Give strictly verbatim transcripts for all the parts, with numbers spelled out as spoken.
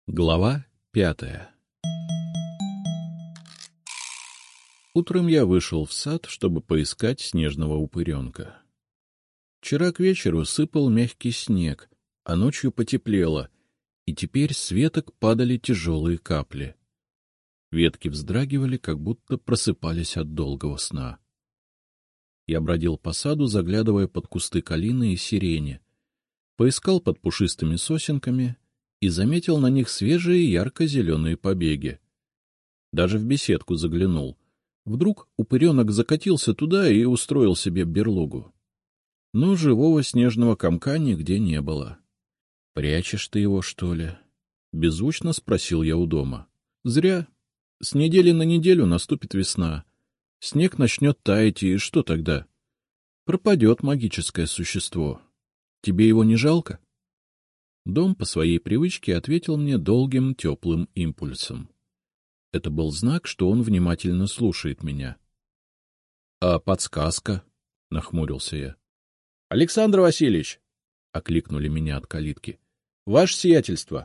Глава пятая. Утром я вышел в сад, чтобы поискать снежного упыренка. Вчера к вечеру сыпал мягкий снег, а ночью потеплело, и теперь с веток падали тяжелые капли. Ветки вздрагивали, как будто просыпались от долгого сна. Я бродил по саду, заглядывая под кусты калины и сирени, поискал под пушистыми сосенками и заметил на них свежие ярко-зеленые побеги. Даже в беседку заглянул. Вдруг упыренок закатился туда и устроил себе берлогу. Но живого снежного комка нигде не было. — Прячешь ты его, что ли? — беззвучно спросил я у дома. — Зря. С недели на неделю наступит весна. Снег начнет таять, и что тогда? Пропадет магическое существо. Тебе его не жалко? Дом по своей привычке ответил мне долгим теплым импульсом. Это был знак, что он внимательно слушает меня. — А подсказка? — нахмурился я. — Александр Васильевич! — окликнули меня от калитки. — Ваше сиятельство!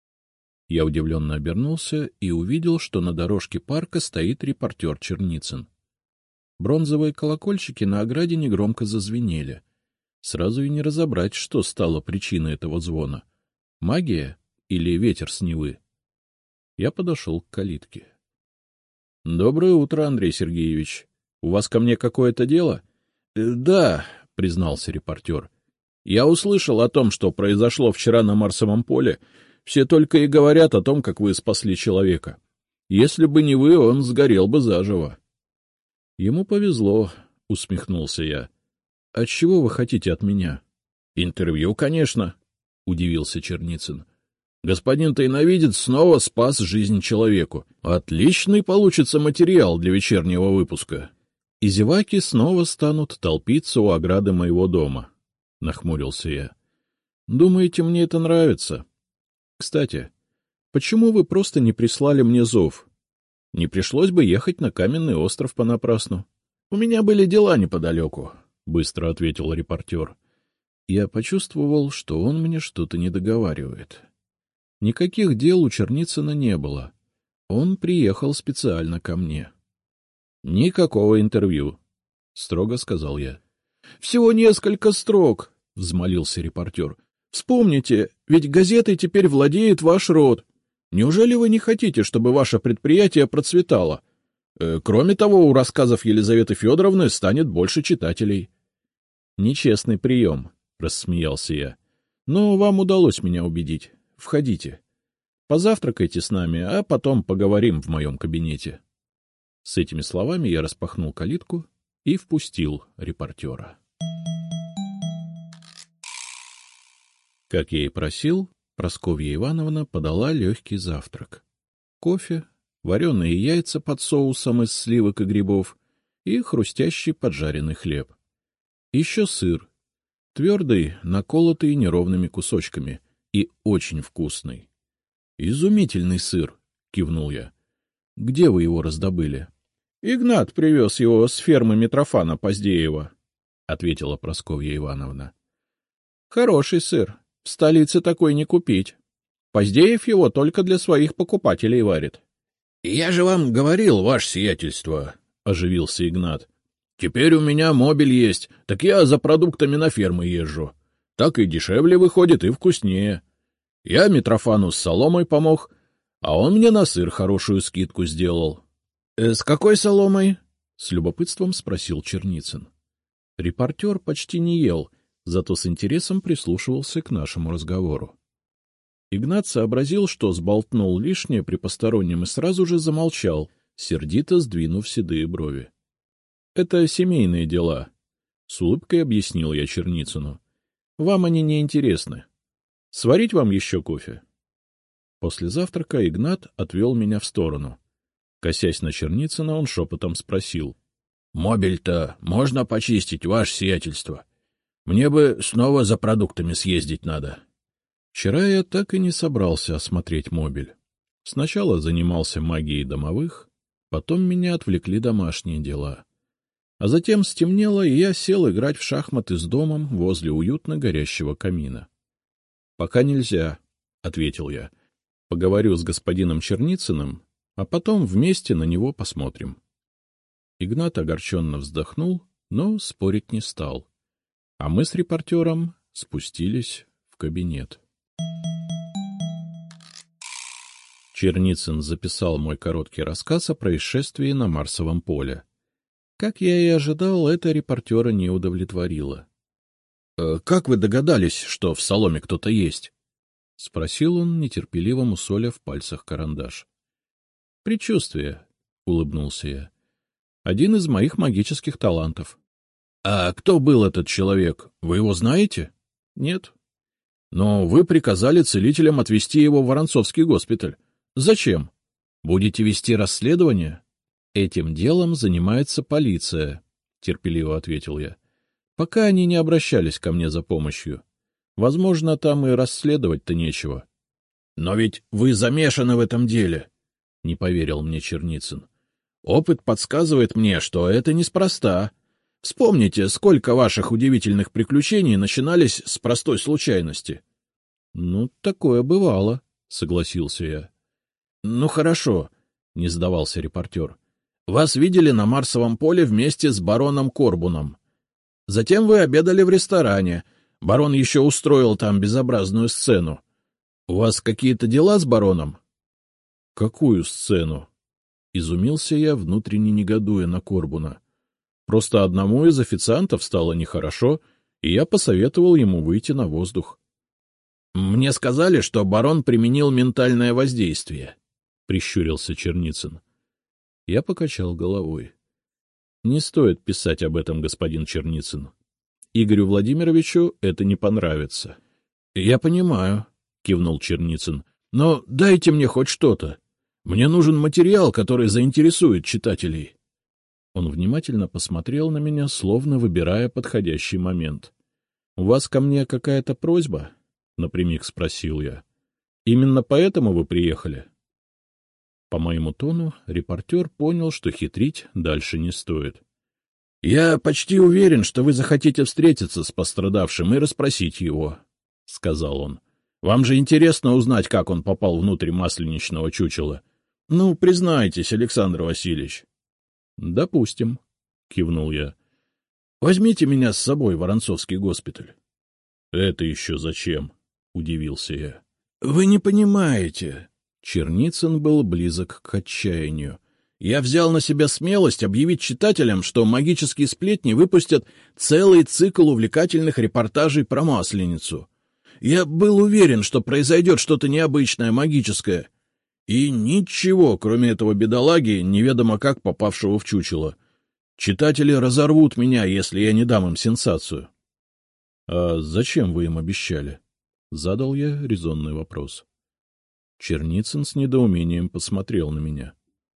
Я удивленно обернулся и увидел, что на дорожке парка стоит репортер Черницын. Бронзовые колокольчики на ограде негромко зазвенели. Сразу и не разобрать, что стало причиной этого звона. Магия или ветер с Невы? Я подошел к калитке. — Доброе утро, Андрей Сергеевич. У вас ко мне какое-то дело? Э, — Да, — признался репортер. — Я услышал о том, что произошло вчера на Марсовом поле. Все только и говорят о том, как вы спасли человека. Если бы не вы, он сгорел бы заживо. — Ему повезло, — усмехнулся я. — Отчего вы хотите от меня? — Интервью, конечно, — удивился Черницын. — Господин тайновидец снова спас жизнь человеку. Отличный получится материал для вечернего выпуска. И зеваки снова станут толпиться у ограды моего дома, — нахмурился я. — Думаете, мне это нравится? Кстати, почему вы просто не прислали мне зов? Не пришлось бы ехать на Каменный остров понапрасну. — У меня были дела неподалеку, — быстро ответил репортер. Я почувствовал, что он мне что-то недоговаривает. Никаких дел у Черницына не было. Он приехал специально ко мне. — Никакого интервью, — строго сказал я. — Всего несколько строк, — взмолился репортер. — Вспомните, ведь газетой теперь владеет ваш род. Неужели вы не хотите, чтобы ваше предприятие процветало? Э, кроме того, у рассказов Елизаветы Федоровны станет больше читателей. — Нечестный прием, — рассмеялся я. — Но вам удалось меня убедить. Входите. Позавтракайте с нами, а потом поговорим в моем кабинете. С этими словами я распахнул калитку и впустил репортера. Как я и просил, Прасковья Ивановна подала легкий завтрак. Кофе, вареные яйца под соусом из сливок и грибов и хрустящий поджаренный хлеб. Еще сыр, твердый, наколотый неровными кусочками, и очень вкусный. — Изумительный сыр, — кивнул я. — Где вы его раздобыли? — Игнат привез его с фермы Митрофана Поздеева, — ответила Прасковья Ивановна. — Хороший сыр. В столице такой не купить. Поздеев его только для своих покупателей варит. — Я же вам говорил, ваше сиятельство, — оживился Игнат. — Теперь у меня мобиль есть, так я за продуктами на фермы езжу. Так и дешевле выходит, и вкуснее. Я Митрофану с соломой помог, а он мне на сыр хорошую скидку сделал. «Э, — С какой соломой? — с любопытством спросил Черницын. Репортер почти не ел, зато с интересом прислушивался к нашему разговору. Игнат сообразил, что сболтнул лишнее при постороннем, и сразу же замолчал, сердито сдвинув седые брови. — Это семейные дела, — с улыбкой объяснил я Черницыну. — Вам они не интересны. Сварить вам еще кофе? После завтрака Игнат отвел меня в сторону. Косясь на Черницына, он шепотом спросил. — Мобиль-то можно почистить, ваше сиятельство? Мне бы снова за продуктами съездить надо. Вчера я так и не собрался осмотреть мобиль. Сначала занимался магией домовых, потом меня отвлекли домашние дела. А затем стемнело, и я сел играть в шахматы с домом возле уютно горящего камина. — Пока нельзя, — ответил я. Поговорю с господином Черницыным, а потом вместе на него посмотрим. Игнат огорченно вздохнул, но спорить не стал. А мы с репортером спустились в кабинет. Черницын записал мой короткий рассказ о происшествии на Марсовом поле. Как я и ожидал, это репортера не удовлетворило. «Э, — Как вы догадались, что в соломе кто-то есть? — спросил он, нетерпеливо мусоля в пальцах карандаш. — Предчувствие, — улыбнулся я. — Один из моих магических талантов. — А кто был этот человек? Вы его знаете? — Нет. — Но вы приказали целителям отвезти его в Воронцовский госпиталь. Зачем? Будете вести расследование? — Этим делом занимается полиция, — терпеливо ответил я. — Пока они не обращались ко мне за помощью. Возможно, там и расследовать-то нечего. — Но ведь вы замешаны в этом деле, — не поверил мне Черницын. — Опыт подсказывает мне, что это неспроста. Вспомните, сколько ваших удивительных приключений начинались с простой случайности. — Ну, такое бывало, — согласился я. — Ну, хорошо, — не сдавался репортер. — Вас видели на Марсовом поле вместе с бароном Корбуном. Затем вы обедали в ресторане. Барон еще устроил там безобразную сцену. У вас какие-то дела с бароном? — Какую сцену? — изумился я, внутренне негодуя на Корбуна. Просто одному из официантов стало нехорошо, и я посоветовал ему выйти на воздух. — Мне сказали, что барон применил ментальное воздействие, — прищурился Черницын. Я покачал головой. — Не стоит писать об этом, господин Черницын. Игорю Владимировичу это не понравится. — Я понимаю, — кивнул Черницын, — но дайте мне хоть что-то. Мне нужен материал, который заинтересует читателей. Он внимательно посмотрел на меня, словно выбирая подходящий момент. — У вас ко мне какая-то просьба? — напрямик спросил я. — Именно поэтому вы приехали? По моему тону репортер понял, что хитрить дальше не стоит. — Я почти уверен, что вы захотите встретиться с пострадавшим и расспросить его, — сказал он. — Вам же интересно узнать, как он попал внутрь масленичного чучела. Ну, признайтесь, Александр Васильевич. — Допустим, — кивнул я. — Возьмите меня с собой в Воронцовский госпиталь. — Это еще зачем? — удивился я. — Вы не понимаете. Черницын был близок к отчаянию. Я взял на себя смелость объявить читателям, что магические сплетни выпустят целый цикл увлекательных репортажей про Масленицу. Я был уверен, что произойдет что-то необычное, магическое. И ничего, кроме этого бедолаги, неведомо как попавшего в чучело. Читатели разорвут меня, если я не дам им сенсацию. — А зачем вы им обещали? — задал я резонный вопрос. Черницын с недоумением посмотрел на меня.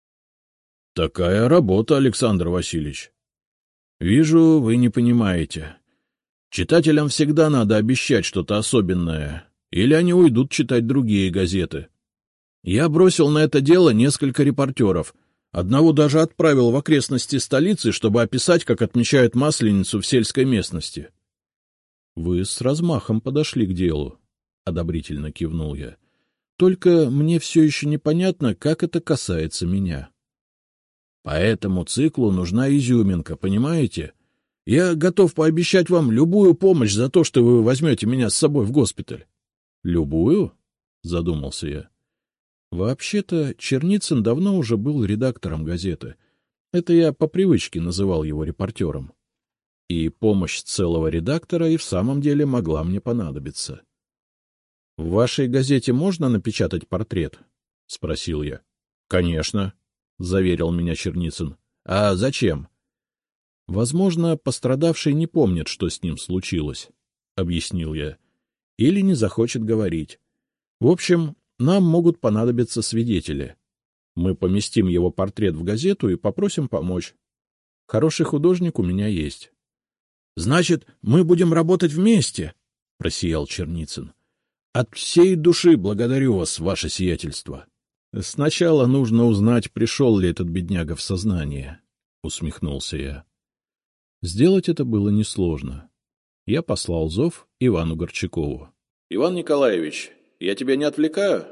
— Такая работа, Александр Васильевич. — Вижу, вы не понимаете. Читателям всегда надо обещать что-то особенное, или они уйдут читать другие газеты. Я бросил на это дело несколько репортеров. Одного даже отправил в окрестности столицы, чтобы описать, как отмечают Масленицу в сельской местности. — Вы с размахом подошли к делу, — одобрительно кивнул я. — Только мне все еще непонятно, как это касается меня. — По этому циклу нужна изюминка, понимаете? Я готов пообещать вам любую помощь за то, что вы возьмете меня с собой в госпиталь. — Любую? — задумался я. Вообще-то Черницын давно уже был редактором газеты. Это я по привычке называл его репортером. И помощь целого редактора и в самом деле могла мне понадобиться. — В вашей газете можно напечатать портрет? — спросил я. — Конечно, — заверил меня Черницын. — А зачем? — Возможно, пострадавший не помнит, что с ним случилось, — объяснил я. — Или не захочет говорить. В общем, нам могут понадобиться свидетели. Мы поместим его портрет в газету и попросим помочь. Хороший художник у меня есть. — Значит, мы будем работать вместе? — просиял Черницын. — От всей души благодарю вас, ваше сиятельство. — Сначала нужно узнать, пришел ли этот бедняга в сознание, — усмехнулся я. Сделать это было несложно. Я послал зов Ивану Горчакову. — Иван Николаевич, я тебя не отвлекаю?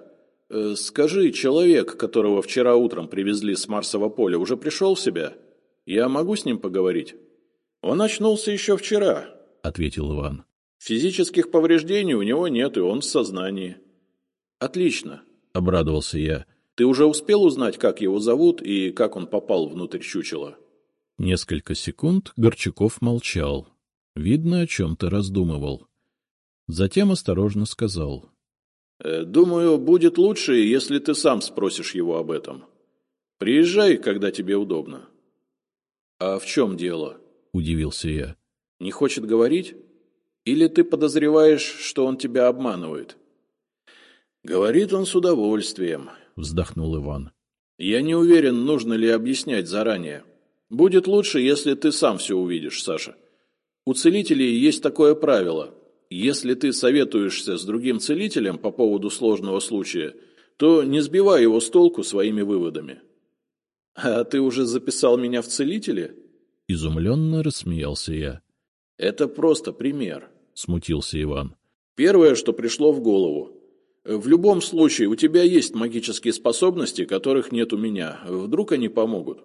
Э, скажи, человек, которого вчера утром привезли с Марсового поля, уже пришел в себя? Я могу с ним поговорить? Он очнулся еще вчера, — ответил Иван. Физических повреждений у него нет, и он в сознании. Отлично, — обрадовался я. Ты уже успел узнать, как его зовут и как он попал внутрь чучела? Несколько секунд Горчаков молчал. Видно, о чем-то раздумывал. Затем осторожно сказал. — Думаю, будет лучше, если ты сам спросишь его об этом. Приезжай, когда тебе удобно. — А в чем дело? — удивился я. — Не хочет говорить? Или ты подозреваешь, что он тебя обманывает? — Говорит он с удовольствием, — вздохнул Иван. — Я не уверен, нужно ли объяснять заранее. Будет лучше, если ты сам все увидишь, Саша. У целителей есть такое правило. Если ты советуешься с другим целителем по поводу сложного случая, то не сбивай его с толку своими выводами. — А ты уже записал меня в целители? — изумленно рассмеялся я. — Это просто пример, — смутился Иван. — Первое, что пришло в голову. В любом случае, у тебя есть магические способности, которых нет у меня. Вдруг они помогут?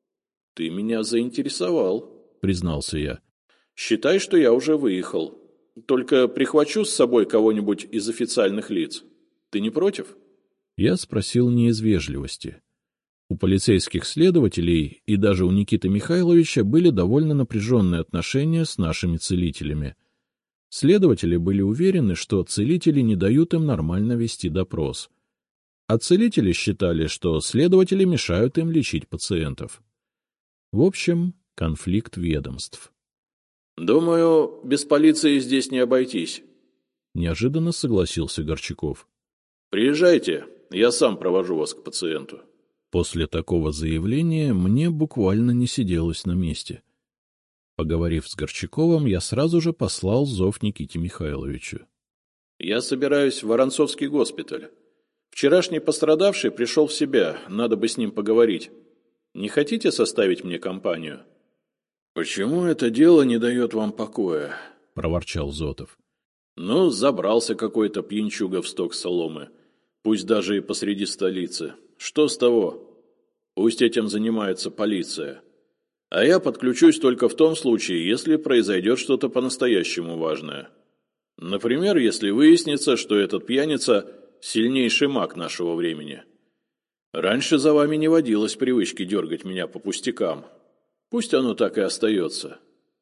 — Ты меня заинтересовал, — признался я. — Считай, что я уже выехал. Только прихвачу с собой кого-нибудь из официальных лиц. Ты не против? Я спросил не из вежливости. У полицейских следователей и даже у Никиты Михайловича были довольно напряженные отношения с нашими целителями. Следователи были уверены, что целители не дают им нормально вести допрос. А целители считали, что следователи мешают им лечить пациентов. В общем, конфликт ведомств. — Думаю, без полиции здесь не обойтись, — неожиданно согласился Горчаков. — Приезжайте, я сам провожу вас к пациенту. После такого заявления мне буквально не сиделось на месте. Поговорив с Горчаковым, я сразу же послал зов Никите Михайловичу. — Я собираюсь в Воронцовский госпиталь. Вчерашний пострадавший пришел в себя, надо бы с ним поговорить. Не хотите составить мне компанию? — Почему это дело не дает вам покоя? — проворчал Зотов. — Ну, забрался какой-то пьянчуга в сток соломы, пусть даже и посреди столицы. Что с того? Пусть этим занимается полиция. А я подключусь только в том случае, если произойдет что-то по-настоящему важное. Например, если выяснится, что этот пьяница – сильнейший маг нашего времени. Раньше за вами не водилось привычки дергать меня по пустякам. Пусть оно так и остается.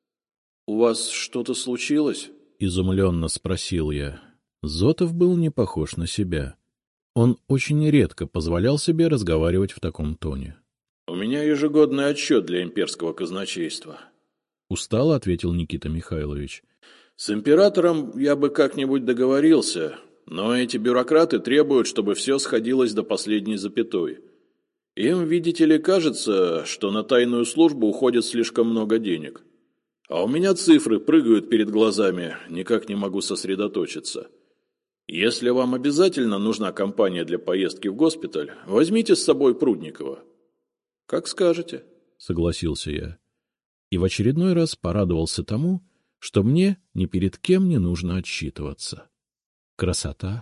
— У вас что-то случилось? — изумленно спросил я. Зотов был не похож на себя. Он очень редко позволял себе разговаривать в таком тоне. — У меня ежегодный отчет для имперского казначейства. — устало ответил Никита Михайлович. — С императором я бы как-нибудь договорился, но эти бюрократы требуют, чтобы все сходилось до последней запятой. Им, видите ли, кажется, что на тайную службу уходит слишком много денег. А у меня цифры прыгают перед глазами, никак не могу сосредоточиться. Если вам обязательно нужна компания для поездки в госпиталь, возьмите с собой Прудникова. — Как скажете, — согласился я. И в очередной раз порадовался тому, что мне ни перед кем не нужно отчитываться. Красота!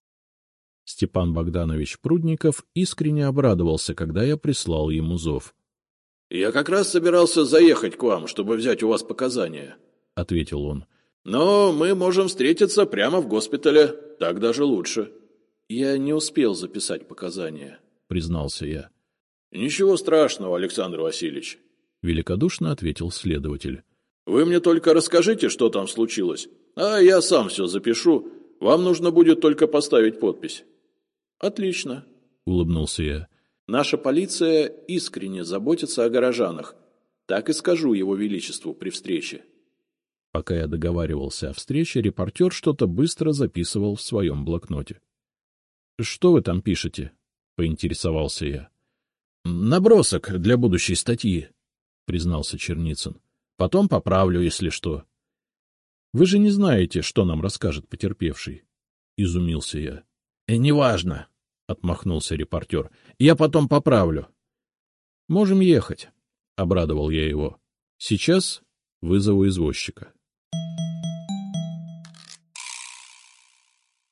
Степан Богданович Прудников искренне обрадовался, когда я прислал ему зов. — Я как раз собирался заехать к вам, чтобы взять у вас показания, — ответил он. — Но мы можем встретиться прямо в госпитале, так даже лучше. — Я не успел записать показания, — признался я. — Ничего страшного, Александр Васильевич, — великодушно ответил следователь. — Вы мне только расскажите, что там случилось, а я сам все запишу. Вам нужно будет только поставить подпись. — Отлично, — улыбнулся я. — Наша полиция искренне заботится о горожанах. Так и скажу его величеству при встрече. Пока я договаривался о встрече, репортер что-то быстро записывал в своем блокноте. — Что вы там пишете? — поинтересовался я. — Набросок для будущей статьи, — признался Черницын. — Потом поправлю, если что. — Вы же не знаете, что нам расскажет потерпевший, — изумился я. — Неважно, — отмахнулся репортер. — Я потом поправлю. — Можем ехать, — обрадовал я его. — Сейчас вызову извозчика.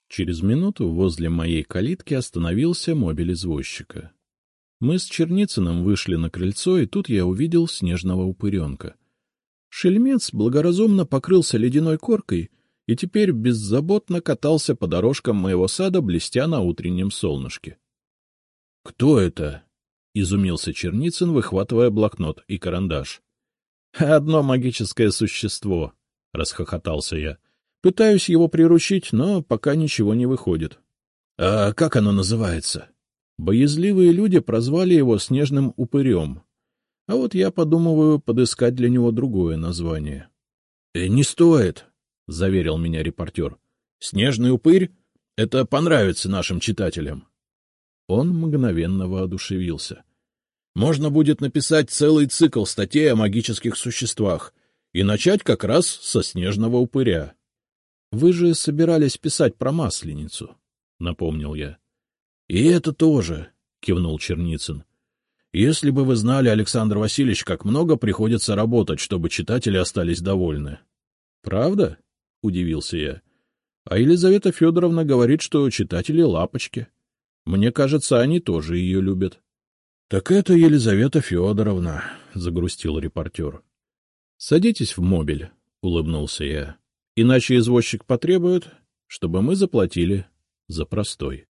Через минуту возле моей калитки остановился мобиль извозчика. Мы с Черницыным вышли на крыльцо, и тут я увидел снежного упыренка. Шельмец благоразумно покрылся ледяной коркой и теперь беззаботно катался по дорожкам моего сада, блестя на утреннем солнышке. — Кто это? — изумился Черницын, выхватывая блокнот и карандаш. — Одно магическое существо, — расхохотался я. — Пытаюсь его приручить, но пока ничего не выходит. — А как оно называется? Боязливые люди прозвали его снежным упырем. А вот я подумываю подыскать для него другое название. — Не стоит, — заверил меня репортер. — Снежный упырь — это понравится нашим читателям. Он мгновенно воодушевился. — Можно будет написать целый цикл статей о магических существах и начать как раз со снежного упыря. — Вы же собирались писать про Масленицу, — напомнил я. — И это тоже, — кивнул Черницын. — Если бы вы знали, Александр Васильевич, как много приходится работать, чтобы читатели остались довольны. — Правда? — удивился я. — А Елизавета Федоровна говорит, что читатели лапочки. Мне кажется, они тоже ее любят. — Так это Елизавета Федоровна, — загрустил репортер. — Садитесь в мобиль, — улыбнулся я. — Иначе извозчик потребует, чтобы мы заплатили за простой.